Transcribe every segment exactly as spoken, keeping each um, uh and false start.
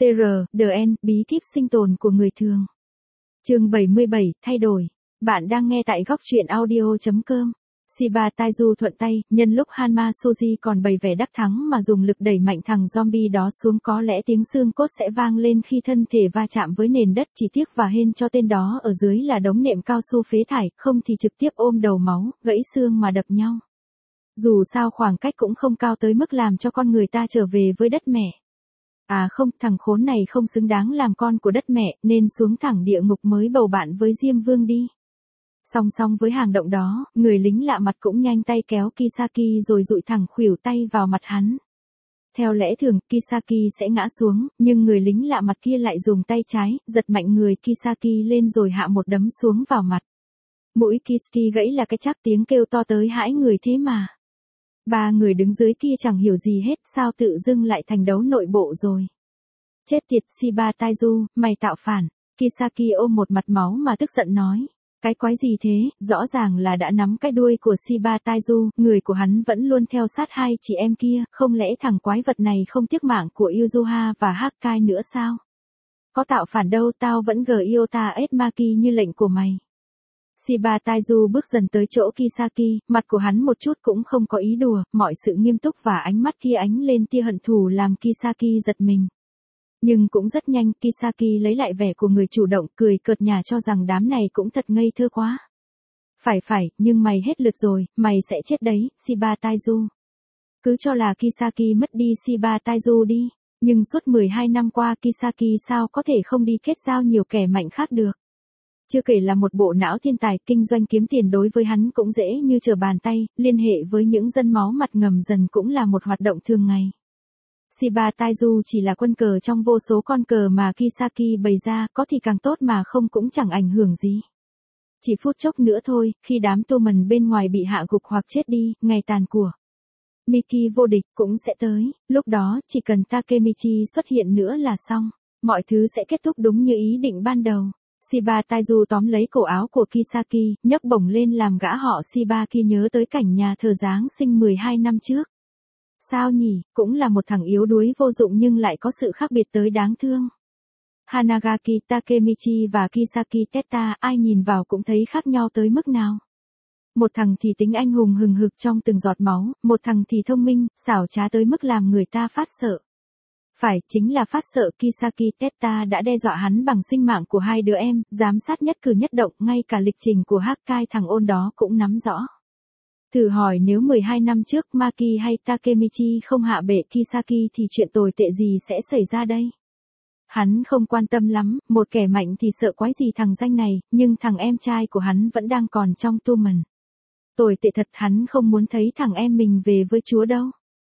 tê rờ, đê en, bí kíp sinh tồn của người thường. Chương bảy mươi bảy, thay đổi. Bạn đang nghe tại góc truyện audio chấm com. Shiba Taiju thuận tay, nhân lúc Hanma Soji còn bày vẻ đắc thắng mà dùng lực đẩy mạnh thằng zombie đó xuống, có lẽ tiếng xương cốt sẽ vang lên khi thân thể va chạm với nền đất, chỉ tiếc và hên cho tên đó ở dưới là đống nệm cao su phế thải, không thì trực tiếp ôm đầu máu, gãy xương mà đập nhau. Dù sao khoảng cách cũng không cao tới mức làm cho con người ta trở về với đất mẹ. À không, thằng khốn này không xứng đáng làm con của đất mẹ, nên xuống thẳng địa ngục mới bầu bạn với Diêm Vương đi. Song song với hành động đó, người lính lạ mặt cũng nhanh tay kéo Kisaki rồi dụi thẳng khuỷu tay vào mặt hắn. Theo lẽ thường, Kisaki sẽ ngã xuống, nhưng người lính lạ mặt kia lại dùng tay trái, giật mạnh người Kisaki lên rồi hạ một đấm xuống vào mặt. Mũi Kisaki gãy là cái chắc, tiếng kêu to tới hãi người thế mà. Ba người đứng dưới kia chẳng hiểu gì hết, sao tự dưng lại thành đấu nội bộ rồi. Chết tiệt Shiba Taiju, mày tạo phản. Kisaki ôm một mặt máu mà tức giận nói. Cái quái gì thế, rõ ràng là đã nắm cái đuôi của Shiba Taiju, người của hắn vẫn luôn theo sát hai chị em kia, không lẽ thằng quái vật này không tiếc mạng của Yuzuha và Hakkai nữa sao? Có tạo phản đâu, tao vẫn Gyota S Maki như lệnh của mày. Shiba Taiju bước dần tới chỗ Kisaki, mặt của hắn một chút cũng không có ý đùa, mọi sự nghiêm túc và ánh mắt kia ánh lên tia hận thù làm Kisaki giật mình. Nhưng cũng rất nhanh, Kisaki lấy lại vẻ của người chủ động, cười cợt nhả cho rằng đám này cũng thật ngây thơ quá. Phải phải, nhưng mày hết lượt rồi, mày sẽ chết đấy, Shiba Taiju. Cứ cho là Kisaki mất đi Shiba Taiju đi, nhưng suốt mười hai năm qua Kisaki sao có thể không đi kết giao nhiều kẻ mạnh khác được. Chưa kể là một bộ não thiên tài, kinh doanh kiếm tiền đối với hắn cũng dễ như trở bàn tay, liên hệ với những dân máu mặt ngầm dần cũng là một hoạt động thường ngày. Shiba Taiju chỉ là quân cờ trong vô số con cờ mà Kisaki bày ra, có thì càng tốt mà không cũng chẳng ảnh hưởng gì. Chỉ phút chốc nữa thôi, khi đám tu mần bên ngoài bị hạ gục hoặc chết đi, ngày tàn của Miki vô địch cũng sẽ tới, lúc đó chỉ cần Takemichi xuất hiện nữa là xong, mọi thứ sẽ kết thúc đúng như ý định ban đầu. Shiba Taiju tóm lấy cổ áo của Kisaki, nhấc bổng lên làm gã họ Shiba kia nhớ tới cảnh nhà thờ Giáng sinh mười hai năm trước. Sao nhỉ, cũng là một thằng yếu đuối vô dụng nhưng lại có sự khác biệt tới đáng thương. Hanagaki Takemichi và Kisaki Teta, ai nhìn vào cũng thấy khác nhau tới mức nào. Một thằng thì tính anh hùng hừng hực trong từng giọt máu, một thằng thì thông minh, xảo trá tới mức làm người ta phát sợ. Phải, chính là phát sợ. Kisaki Teta đã đe dọa hắn bằng sinh mạng của hai đứa em, giám sát nhất cử nhất động, ngay cả lịch trình của Hakkai thằng ôn đó cũng nắm rõ. Thử hỏi nếu mười hai năm trước Maki hay Takemichi không hạ bệ Kisaki thì chuyện tồi tệ gì sẽ xảy ra đây? Hắn không quan tâm lắm, một kẻ mạnh thì sợ quái gì thằng danh này, nhưng thằng em trai của hắn vẫn đang còn trong tu mần. Tồi tệ thật, hắn không muốn thấy thằng em mình về với Chúa đâu.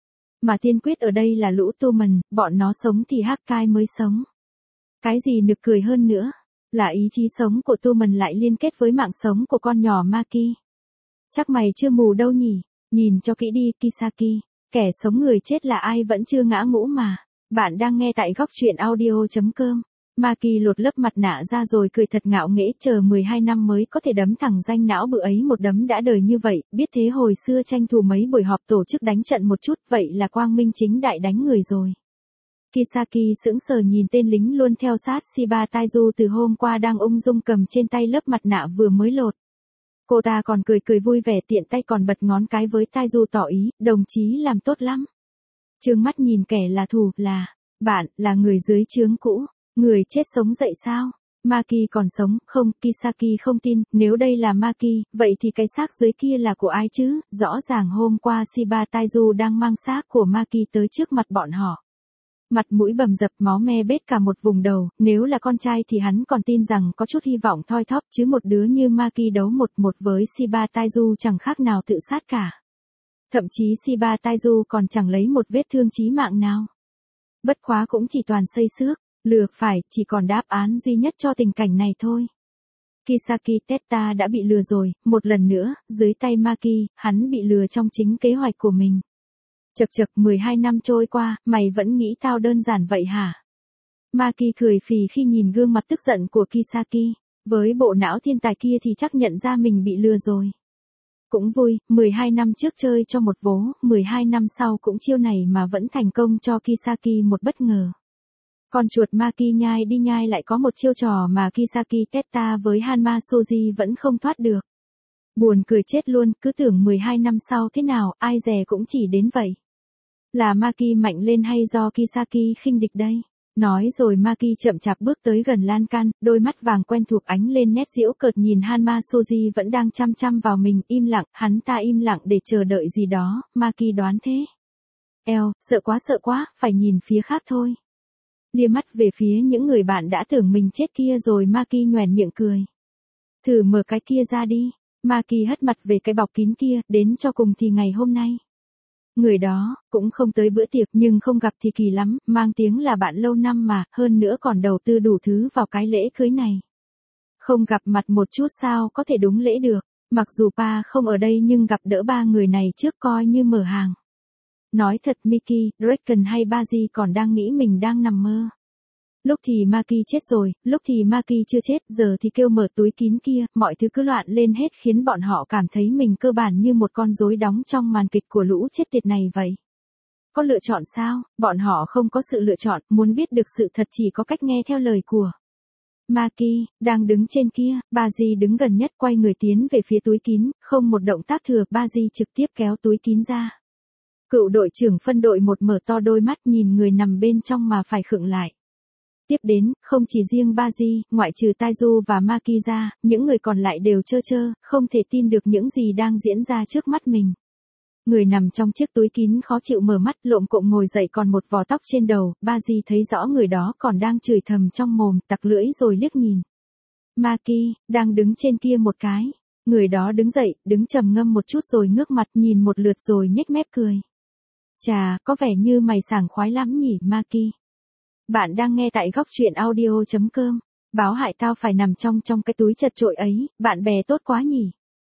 Mà tiên quyết ở đây là lũ tu mần, bọn nó sống thì Hakkai mới sống. Cái gì nực cười hơn nữa, là ý chí sống của tu mần lại liên kết với mạng sống của con nhỏ Maki. Chắc mày chưa mù đâu nhỉ, nhìn cho kỹ đi Kisaki, kẻ sống người chết là ai vẫn chưa ngã ngũ mà. Bạn đang nghe tại góc truyện audio chấm com. Maki lột lớp mặt nạ ra rồi cười thật ngạo nghễ, chờ mười hai năm mới có thể đấm thằng danh não bự ấy một đấm đã đời như vậy, biết thế hồi xưa tranh thủ mấy buổi họp tổ chức đánh trận một chút, vậy là quang minh chính đại đánh người rồi. Kisaki sững sờ nhìn tên lính luôn theo sát Shiba Taiju từ hôm qua đang ung dung cầm trên tay lớp mặt nạ vừa mới lột. Cô ta còn cười cười vui vẻ, tiện tay còn bật ngón cái với Taiju tỏ ý, đồng chí làm tốt lắm. Trương mắt nhìn kẻ là thù, là, bạn, là người dưới trướng cũ, người chết sống dậy sao? Maki còn sống, không, Kisaki không tin, nếu đây là Maki, vậy thì cái xác dưới kia là của ai chứ? Rõ ràng hôm qua Shiba Taiju đang mang xác của Maki tới trước mặt bọn họ. Mặt mũi bầm dập, máu me bết cả một vùng đầu, nếu là con trai thì hắn còn tin rằng có chút hy vọng thoi thóp, chứ một đứa như Maki đấu một một với Shiba Taiju chẳng khác nào tự sát cả. Thậm chí Shiba Taiju còn chẳng lấy một vết thương chí mạng nào. Bất quá cũng chỉ toàn xây xước, lừa, phải, chỉ còn đáp án duy nhất cho tình cảnh này thôi. Kisaki Teta đã bị lừa rồi, một lần nữa, dưới tay Maki, hắn bị lừa trong chính kế hoạch của mình. Chật chật, mười hai năm trôi qua, mày vẫn nghĩ tao đơn giản vậy hả? Maki cười phì khi nhìn gương mặt tức giận của Kisaki, với bộ não thiên tài kia thì chắc nhận ra mình bị lừa rồi. Cũng vui, mười hai năm trước chơi cho một vố, mười hai năm sau cũng chiêu này mà vẫn thành công cho Kisaki một bất ngờ. Con chuột Maki nhai đi nhai lại có một chiêu trò mà Kisaki Tetta với Hanma Soji vẫn không thoát được. Buồn cười chết luôn, cứ tưởng mười hai năm sau thế nào, ai dè cũng chỉ đến vậy. Là Maki mạnh lên hay do Kisaki khinh địch đây? Nói rồi Maki chậm chạp bước tới gần lan can, đôi mắt vàng quen thuộc ánh lên nét giễu cợt nhìn Hanma Soji vẫn đang chăm chăm vào mình, im lặng, hắn ta im lặng để chờ đợi gì đó, Maki đoán thế. Eo, sợ quá sợ quá, phải nhìn phía khác thôi. Lia mắt về phía những người bạn đã tưởng mình chết kia rồi Maki nhoẻn miệng cười. Thử mở cái kia ra đi. Maki hất mặt về cái bọc kín kia, đến cho cùng thì ngày hôm nay. Người đó, cũng không tới bữa tiệc nhưng không gặp thì kỳ lắm, mang tiếng là bạn lâu năm mà, hơn nữa còn đầu tư đủ thứ vào cái lễ cưới này. Không gặp mặt một chút sao có thể đúng lễ được, mặc dù pa không ở đây nhưng gặp đỡ ba người này trước coi như mở hàng. Nói thật Mickey, Draken hay Baji còn đang nghĩ mình đang nằm mơ. Lúc thì Maki chết rồi, lúc thì Maki chưa chết, giờ thì kêu mở túi kín kia, mọi thứ cứ loạn lên hết khiến bọn họ cảm thấy mình cơ bản như một con rối đóng trong màn kịch của lũ chết tiệt này vậy. Có lựa chọn sao? Bọn họ không có sự lựa chọn, muốn biết được sự thật chỉ có cách nghe theo lời của Maki, đang đứng trên kia, Baji đứng gần nhất quay người tiến về phía túi kín, không một động tác thừa, Baji trực tiếp kéo túi kín ra. Cựu đội trưởng phân đội một mở to đôi mắt nhìn người nằm bên trong mà phải khựng lại. Tiếp đến, không chỉ riêng Baji, ngoại trừ Taiju và Maki ra, những người còn lại đều trơ trơ, không thể tin được những gì đang diễn ra trước mắt mình. Người nằm trong chiếc túi kín khó chịu mở mắt lộm cộm ngồi dậy còn một vò tóc trên đầu, Baji thấy rõ người đó còn đang chửi thầm trong mồm, tặc lưỡi rồi liếc nhìn. Maki, đang đứng trên kia một cái. Người đó đứng dậy, đứng trầm ngâm một chút rồi ngước mặt nhìn một lượt rồi nhếch mép cười. Chà, có vẻ như mày sảng khoái lắm nhỉ Maki. Bạn đang nghe tại góc truyện audio chấm com. Báo hại tao phải nằm trong trong cái túi chật chội ấy, bạn bè tốt quá nhỉ.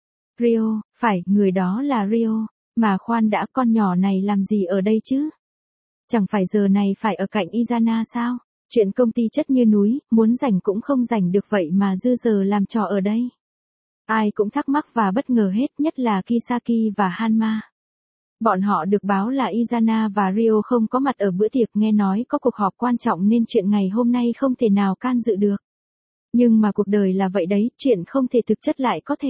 Rio, phải, người đó là Rio. Mà khoan đã, con nhỏ này làm gì ở đây chứ? Chẳng phải giờ này phải ở cạnh Izana sao? Chuyện công ty chất như núi, muốn rảnh cũng không rảnh được vậy mà dư giờ làm trò ở đây. Ai cũng thắc mắc và bất ngờ hết, nhất là Kisaki và Hanma. Bọn họ được báo là Izana và Rio không có mặt ở bữa tiệc, nghe nói có cuộc họp quan trọng nên chuyện ngày hôm nay không thể nào can dự được. Nhưng mà cuộc đời là vậy đấy, chuyện không thể thực chất lại có thể.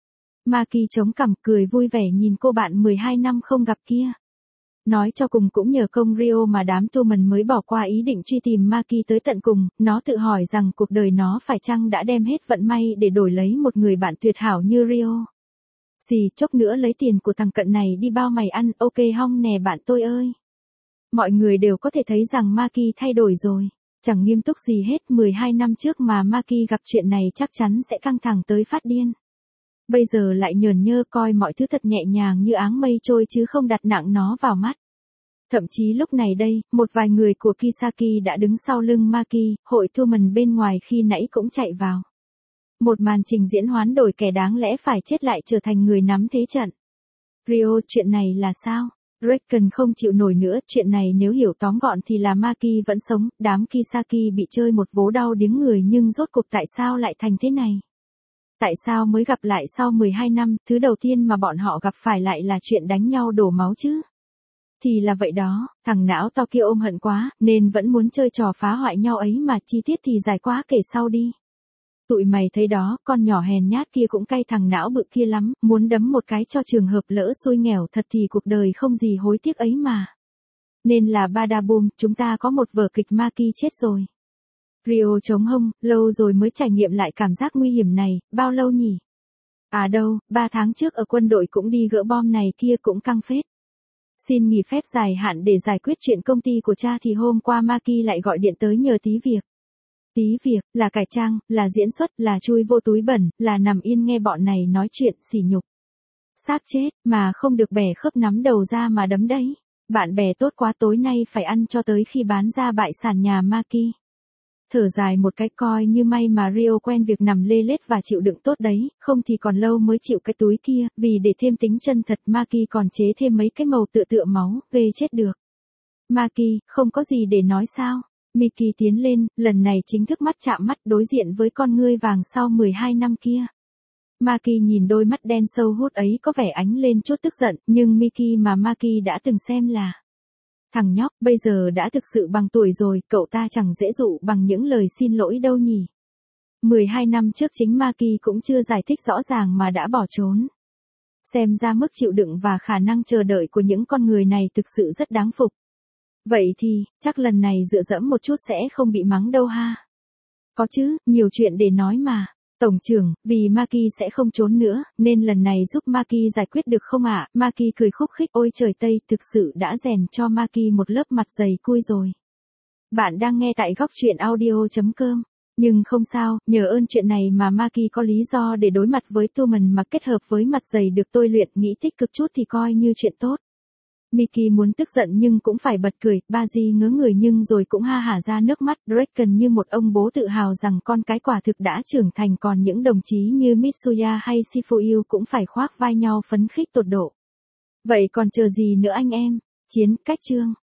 Maki chống cằm cười vui vẻ nhìn cô bạn mười hai năm không gặp kia. Nói cho cùng cũng nhờ công Rio mà đám Tumen mới bỏ qua ý định truy tìm Maki tới tận cùng, nó tự hỏi rằng cuộc đời nó phải chăng đã đem hết vận may để đổi lấy một người bạn tuyệt hảo như Rio. Xì, chốc nữa lấy tiền của thằng cận này đi bao mày ăn, ok hong nè bạn tôi ơi. Mọi người đều có thể thấy rằng Maki thay đổi rồi. Chẳng nghiêm túc gì hết, mười hai năm trước mà Maki gặp chuyện này chắc chắn sẽ căng thẳng tới phát điên. Bây giờ lại nhờn nhơ coi mọi thứ thật nhẹ nhàng như áng mây trôi chứ không đặt nặng nó vào mắt. Thậm chí lúc này đây, một vài người của Kisaki đã đứng sau lưng Maki, hội Tumen bên ngoài khi nãy cũng chạy vào. Một màn trình diễn hoán đổi kẻ đáng lẽ phải chết lại trở thành người nắm thế trận. Rio, chuyện này là sao? Draken không chịu nổi nữa, chuyện này nếu hiểu tóm gọn thì là Maki vẫn sống, đám Kisaki bị chơi một vố đau điếng người nhưng rốt cuộc tại sao lại thành thế này? Tại sao mới gặp lại sau mười hai năm, thứ đầu tiên mà bọn họ gặp phải lại là chuyện đánh nhau đổ máu chứ? Thì là vậy đó, thằng não to kia ôm hận quá, nên vẫn muốn chơi trò phá hoại nhau ấy mà chi tiết thì dài quá kể sau đi. Tụi mày thấy đó, con nhỏ hèn nhát kia cũng cay thằng não bự kia lắm, muốn đấm một cái cho trường hợp lỡ xui nghèo thật thì cuộc đời không gì hối tiếc ấy mà. Nên là Badaboom, chúng ta có một vở kịch Maki chết rồi. Rio chống hông, lâu rồi mới trải nghiệm lại cảm giác nguy hiểm này, bao lâu nhỉ? À đâu, ba tháng trước ở quân đội cũng đi gỡ bom này kia cũng căng phết. Xin nghỉ phép dài hạn để giải quyết chuyện công ty của cha thì hôm qua Maki lại gọi điện tới nhờ tí việc. Tí việc, là cải trang, là diễn xuất, là chui vô túi bẩn, là nằm yên nghe bọn này nói chuyện sỉ nhục. Xác chết, mà không được bẻ khớp nắm đầu ra mà đấm đấy. Bạn bè tốt quá tối nay phải ăn cho tới khi bán ra bại sản nhà Maki. Thở dài một cái coi như may mà Rio quen việc nằm lê lết và chịu đựng tốt đấy, không thì còn lâu mới chịu cái túi kia, vì để thêm tính chân thật Maki còn chế thêm mấy cái màu tựa tựa máu, ghê chết được. Maki, không có gì để nói sao? Mickey tiến lên, lần này chính thức mắt chạm mắt đối diện với con ngươi vàng sau mười hai năm kia. Maki nhìn đôi mắt đen sâu hút ấy có vẻ ánh lên chút tức giận, nhưng Mickey mà Maki đã từng xem là Thằng nhóc, bây giờ đã thực sự bằng tuổi rồi, cậu ta chẳng dễ dụ bằng những lời xin lỗi đâu nhỉ. mười hai năm trước chính Maki cũng chưa giải thích rõ ràng mà đã bỏ trốn. Xem ra mức chịu đựng và khả năng chờ đợi của những con người này thực sự rất đáng phục. Vậy thì, chắc lần này dựa dẫm một chút sẽ không bị mắng đâu ha. Có chứ, nhiều chuyện để nói mà. Tổng trưởng, vì Maki sẽ không trốn nữa, nên lần này giúp Maki giải quyết được không ạ? À? Maki cười khúc khích, ôi trời Tây, thực sự đã rèn cho Maki một lớp mặt dày cui rồi. Bạn đang nghe tại góc truyện audio chấm com. Nhưng không sao, nhờ ơn chuyện này mà Maki có lý do để đối mặt với Tuman mà kết hợp với mặt dày được tôi luyện, nghĩ tích cực chút thì coi như chuyện tốt. Miki muốn tức giận nhưng cũng phải bật cười, Baji ngớ người nhưng rồi cũng ha hả ra nước mắt. Draken như một ông bố tự hào rằng con cái quả thực đã trưởng thành, còn những đồng chí như Mitsuya hay Shifuyu cũng phải khoác vai nhau phấn khích tột độ. Vậy còn chờ gì nữa anh em? Chiến, cách chương.